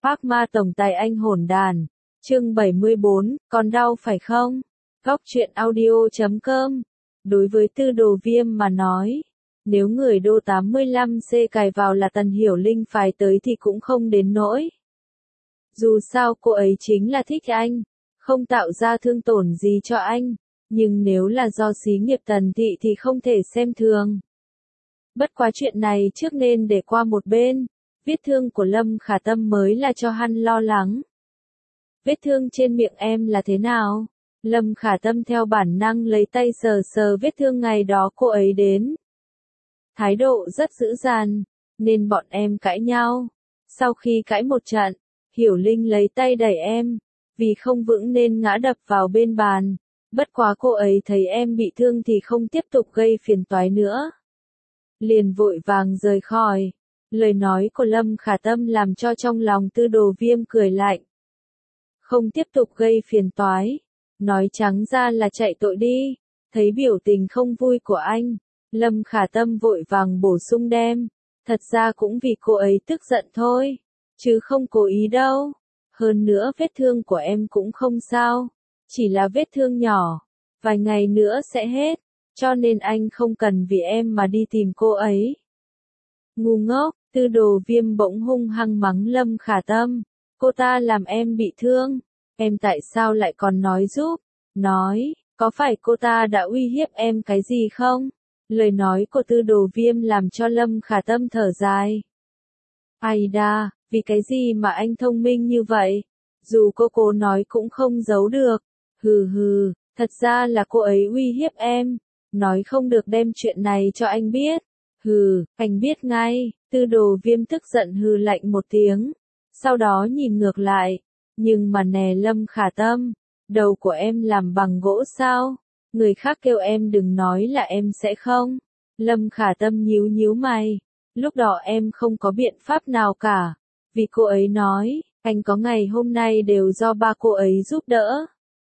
Phác ma tổng tài anh hỗn đàn. Chương 74, còn đau phải không? Góc truyện audio.com. Đối với Tư Đồ Viêm mà nói, nếu người đô 85C cài vào là Tần Hiểu Linh phái tới thì cũng không đến nỗi. Dù sao cô ấy chính là thích anh, không tạo ra thương tổn gì cho anh, nhưng nếu là do xí nghiệp Tần thị thì không thể xem thường. Bất quá chuyện này trước nên để qua một bên, vết thương của Lâm Khả Tâm mới là cho hắn lo lắng. Vết thương trên miệng em là thế nào? Lâm Khả Tâm theo bản năng lấy tay sờ sờ vết thương ngày đó cô ấy đến. Thái độ rất dữ dằn, nên bọn em cãi nhau. Sau khi cãi một trận, Hiểu Linh lấy tay đẩy em, vì không vững nên ngã đập vào bên bàn. Bất quá cô ấy thấy em bị thương thì không tiếp tục gây phiền toái nữa. Liền vội vàng rời khỏi. Lời nói của Lâm Khả Tâm làm cho trong lòng Tư Đồ Viêm cười lạnh. Không tiếp tục gây phiền toái. Nói trắng ra là chạy tội đi. Thấy biểu tình không vui của anh, Lâm Khả Tâm vội vàng bổ sung đem. Thật ra cũng vì cô ấy tức giận thôi, chứ không cố ý đâu. Hơn nữa vết thương của em cũng không sao. Chỉ là vết thương nhỏ. Vài ngày nữa sẽ hết. Cho nên anh không cần vì em mà đi tìm cô ấy. Ngu ngốc, Tư Đồ Viêm bỗng hung hăng mắng Lâm Khả Tâm. Cô ta làm em bị thương. Em tại sao lại còn nói giúp? Nói, có phải cô ta đã uy hiếp em cái gì không? Lời nói của Tư Đồ Viêm làm cho Lâm Khả Tâm thở dài. Ai đa, vì cái gì mà anh thông minh như vậy? Dù cô nói cũng không giấu được. Hừ hừ, thật ra là cô ấy uy hiếp em. Nói không được đem chuyện này cho anh biết. Hừ, anh biết ngay. Tư Đồ Viêm tức giận hừ lạnh một tiếng. Sau đó nhìn ngược lại. Nhưng mà nè Lâm Khả Tâm, đầu của em làm bằng gỗ sao? Người khác kêu em đừng nói là em sẽ không. Lâm Khả Tâm nhíu nhíu mày. Lúc đó em không có biện pháp nào cả. Vì cô ấy nói, anh có ngày hôm nay đều do ba cô ấy giúp đỡ.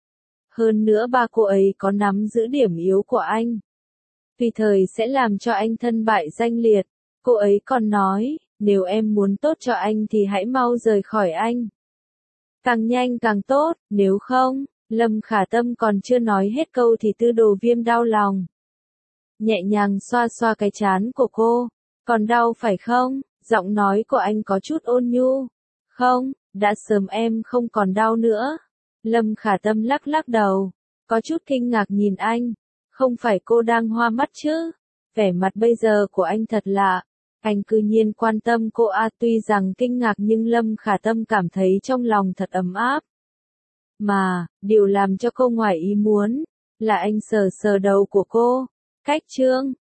Hơn nữa ba cô ấy có nắm giữ điểm yếu của anh. Tùy thời sẽ làm cho anh thân bại danh liệt. Cô ấy còn nói, nếu em muốn tốt cho anh thì hãy mau rời khỏi anh. Càng nhanh càng tốt, nếu không, Lâm Khả Tâm còn chưa nói hết câu thì Tư Đồ Viêm đau lòng. Nhẹ nhàng xoa xoa cái trán của cô. Còn đau phải không? Giọng nói của anh có chút ôn nhu. Không, đã sớm em không còn đau nữa. Lâm Khả Tâm lắc lắc đầu. Có chút kinh ngạc nhìn anh. Không phải cô đang hoa mắt chứ? Vẻ mặt bây giờ của anh thật lạ. Anh cư nhiên quan tâm cô tuy rằng kinh ngạc nhưng Lâm Khả Tâm cảm thấy trong lòng thật ấm áp. Mà, điều làm cho cô ngoài ý muốn, là anh sờ sờ đầu của cô. Cách chương